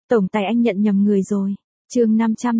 Tổng tài anh nhận nhầm người rồi. Chương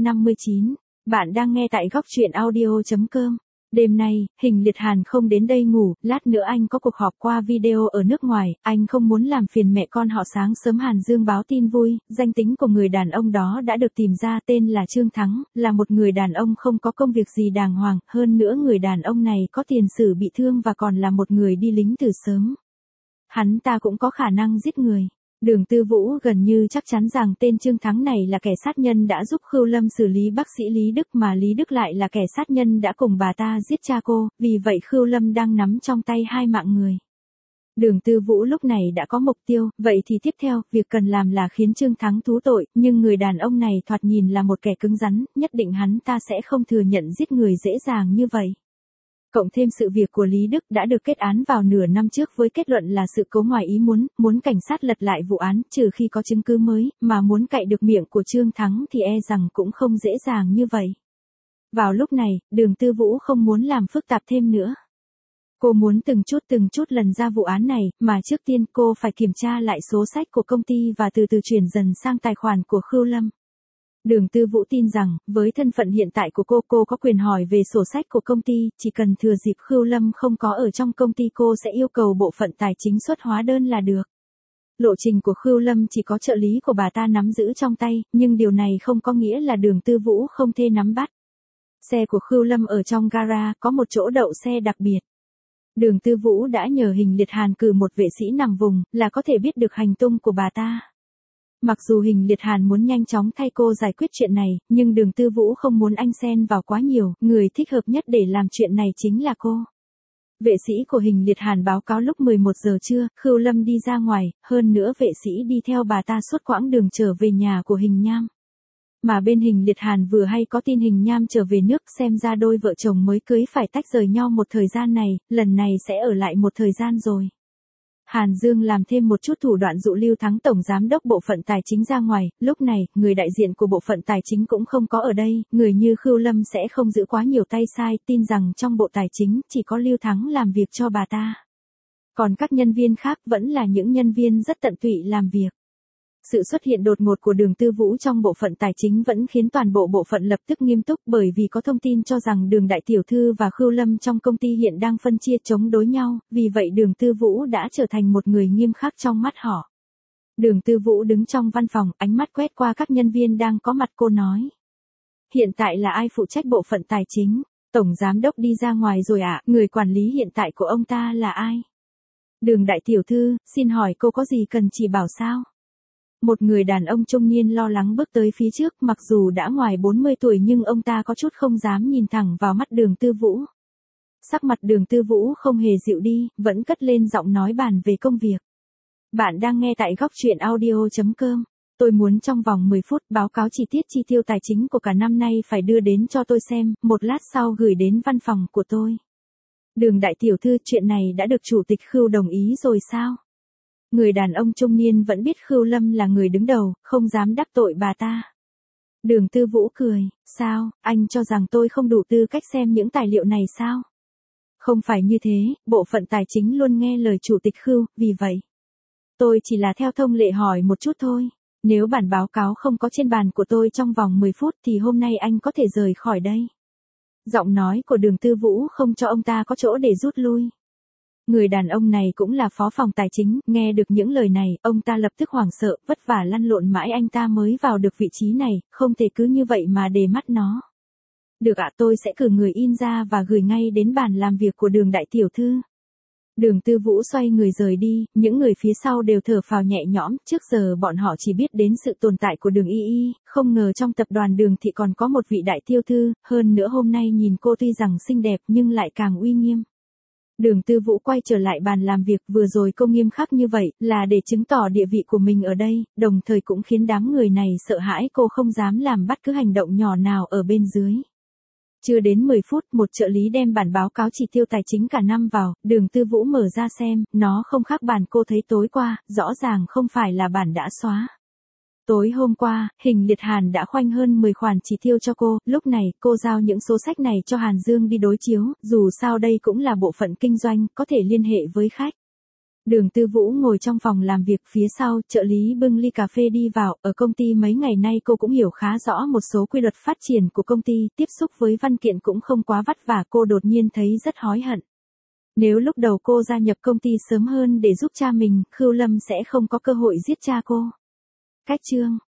559. Bạn đang nghe tại góc truyện audio.com. Đêm nay, Hình Liệt Hàn không đến đây ngủ, lát nữa anh có cuộc họp qua video ở nước ngoài, anh không muốn làm phiền mẹ con họ. Sáng sớm Hàn Dương báo tin vui, danh tính của người đàn ông đó đã được tìm ra, tên là Trương Thắng, là một người đàn ông không có công việc gì đàng hoàng, hơn nữa người đàn ông này có tiền sử bị thương và còn là một người đi lính từ sớm. Hắn ta cũng có khả năng giết người. Đường Tư Vũ gần như chắc chắn rằng tên Trương Thắng này là kẻ sát nhân đã giúp Khưu Lâm xử lý bác sĩ Lý Đức, mà Lý Đức lại là kẻ sát nhân đã cùng bà ta giết cha cô, vì vậy Khưu Lâm đang nắm trong tay hai mạng người. Đường Tư Vũ lúc này đã có mục tiêu, vậy thì tiếp theo, việc cần làm là khiến Trương Thắng thú tội, nhưng người đàn ông này thoạt nhìn là một kẻ cứng rắn, nhất định hắn ta sẽ không thừa nhận giết người dễ dàng như vậy. Cộng thêm sự việc của Lý Đức đã được kết án vào nửa năm trước với kết luận là sự cố ngoài ý muốn cảnh sát lật lại vụ án trừ khi có chứng cứ mới, mà muốn cạy được miệng của Trương Thắng thì e rằng cũng không dễ dàng như vậy. Vào lúc này, Đường Tư Vũ không muốn làm phức tạp thêm nữa. Cô muốn từng chút lần ra vụ án này, mà trước tiên cô phải kiểm tra lại số sách của công ty và từ từ chuyển dần sang tài khoản của Khưu Lâm. Đường Tư Vũ tin rằng, với thân phận hiện tại của cô có quyền hỏi về sổ sách của công ty, chỉ cần thừa dịp Khưu Lâm không có ở trong công ty cô sẽ yêu cầu bộ phận tài chính xuất hóa đơn là được. Lộ trình của Khưu Lâm chỉ có trợ lý của bà ta nắm giữ trong tay, nhưng điều này không có nghĩa là Đường Tư Vũ không thể nắm bắt. Xe của Khưu Lâm ở trong gara, có một chỗ đậu xe đặc biệt. Đường Tư Vũ đã nhờ Hình Liệt Hàn cử một vệ sĩ nằm vùng, là có thể biết được hành tung của bà ta. Mặc dù Hình Liệt Hàn muốn nhanh chóng thay cô giải quyết chuyện này, nhưng Đường Tư Vũ không muốn anh xen vào quá nhiều, người thích hợp nhất để làm chuyện này chính là cô. Vệ sĩ của Hình Liệt Hàn báo cáo lúc 11 giờ trưa, Khưu Lâm đi ra ngoài, hơn nữa vệ sĩ đi theo bà ta suốt quãng đường trở về nhà của Hình Nham. Mà bên Hình Liệt Hàn vừa hay có tin Hình Nham trở về nước, xem ra đôi vợ chồng mới cưới phải tách rời nhau một thời gian này, lần này sẽ ở lại một thời gian rồi. Hàn Dương làm thêm một chút thủ đoạn dụ Lưu Thắng tổng giám đốc bộ phận tài chính ra ngoài, lúc này, người đại diện của bộ phận tài chính cũng không có ở đây, người như Khưu Lâm sẽ không giữ quá nhiều tay sai, tin rằng trong bộ tài chính chỉ có Lưu Thắng làm việc cho bà ta. Còn các nhân viên khác vẫn là những nhân viên rất tận tụy làm việc. Sự xuất hiện đột ngột của Đường Tư Vũ trong bộ phận tài chính vẫn khiến toàn bộ phận lập tức nghiêm túc, bởi vì có thông tin cho rằng Đường đại tiểu thư và Khưu Lâm trong công ty hiện đang phân chia chống đối nhau, vì vậy Đường Tư Vũ đã trở thành một người nghiêm khắc trong mắt họ. Đường Tư Vũ đứng trong văn phòng, ánh mắt quét qua các nhân viên đang có mặt, cô nói: "Hiện tại là ai phụ trách bộ phận tài chính? Tổng giám đốc đi ra ngoài rồi ạ, người quản lý hiện tại của ông ta là ai?" "Đường đại tiểu thư, xin hỏi cô có gì cần chỉ bảo sao?" Một người đàn ông trung niên lo lắng bước tới phía trước, mặc dù đã ngoài 40 tuổi nhưng ông ta có chút không dám nhìn thẳng vào mắt Đường Tư Vũ. Sắc mặt Đường Tư Vũ không hề dịu đi, vẫn cất lên giọng nói bàn về công việc. "Bạn đang nghe tại góc truyện audio.com. Tôi muốn trong vòng 10 phút báo cáo chi tiết chi tiêu tài chính của cả năm nay phải đưa đến cho tôi xem, một lát sau gửi đến văn phòng của tôi." "Đường đại tiểu thư, chuyện này đã được chủ tịch Khưu đồng ý rồi sao?" Người đàn ông trung niên vẫn biết Khưu Lâm là người đứng đầu, không dám đắc tội bà ta. Đường Tư Vũ cười: "Sao, anh cho rằng tôi không đủ tư cách xem những tài liệu này sao?" "Không phải như thế, bộ phận tài chính luôn nghe lời chủ tịch Khưu, vì vậy tôi chỉ là theo thông lệ hỏi một chút thôi. Nếu bản báo cáo không có trên bàn của tôi trong vòng 10 phút thì hôm nay anh có thể rời khỏi đây." Giọng nói của Đường Tư Vũ không cho ông ta có chỗ để rút lui. Người đàn ông này cũng là phó phòng tài chính, nghe được những lời này, ông ta lập tức hoảng sợ, vất vả lăn lộn mãi anh ta mới vào được vị trí này, không thể cứ như vậy mà để mắt nó. "Được ạ, tôi sẽ cử người in ra và gửi ngay đến bàn làm việc của Đường đại tiểu thư." Đường Tư Vũ xoay người rời đi, những người phía sau đều thở phào nhẹ nhõm, trước giờ bọn họ chỉ biết đến sự tồn tại của Đường Y, không ngờ trong tập đoàn Đường Thị còn có một vị đại tiểu thư, hơn nữa hôm nay nhìn cô tuy rằng xinh đẹp nhưng lại càng uy nghiêm. Đường Tư Vũ quay trở lại bàn làm việc, vừa rồi cô nghiêm khắc như vậy, là để chứng tỏ địa vị của mình ở đây, đồng thời cũng khiến đám người này sợ hãi cô không dám làm bất cứ hành động nhỏ nào ở bên dưới. Chưa đến 10 phút, một trợ lý đem bản báo cáo chi tiêu tài chính cả năm vào, Đường Tư Vũ mở ra xem, nó không khác bản cô thấy tối qua, rõ ràng không phải là bản đã xóa. Tối hôm qua, Hình Liệt Hàn đã khoanh hơn 10 khoản chi tiêu cho cô, lúc này, cô giao những số sách này cho Hàn Dương đi đối chiếu, dù sao đây cũng là bộ phận kinh doanh, có thể liên hệ với khách. Đường Tư Vũ ngồi trong phòng làm việc phía sau, trợ lý bưng ly cà phê đi vào, ở công ty mấy ngày nay cô cũng hiểu khá rõ một số quy luật phát triển của công ty, tiếp xúc với văn kiện cũng không quá vất vả, cô đột nhiên thấy rất hối hận. Nếu lúc đầu cô gia nhập công ty sớm hơn để giúp cha mình, Khưu Lâm sẽ không có cơ hội giết cha cô. Cách chương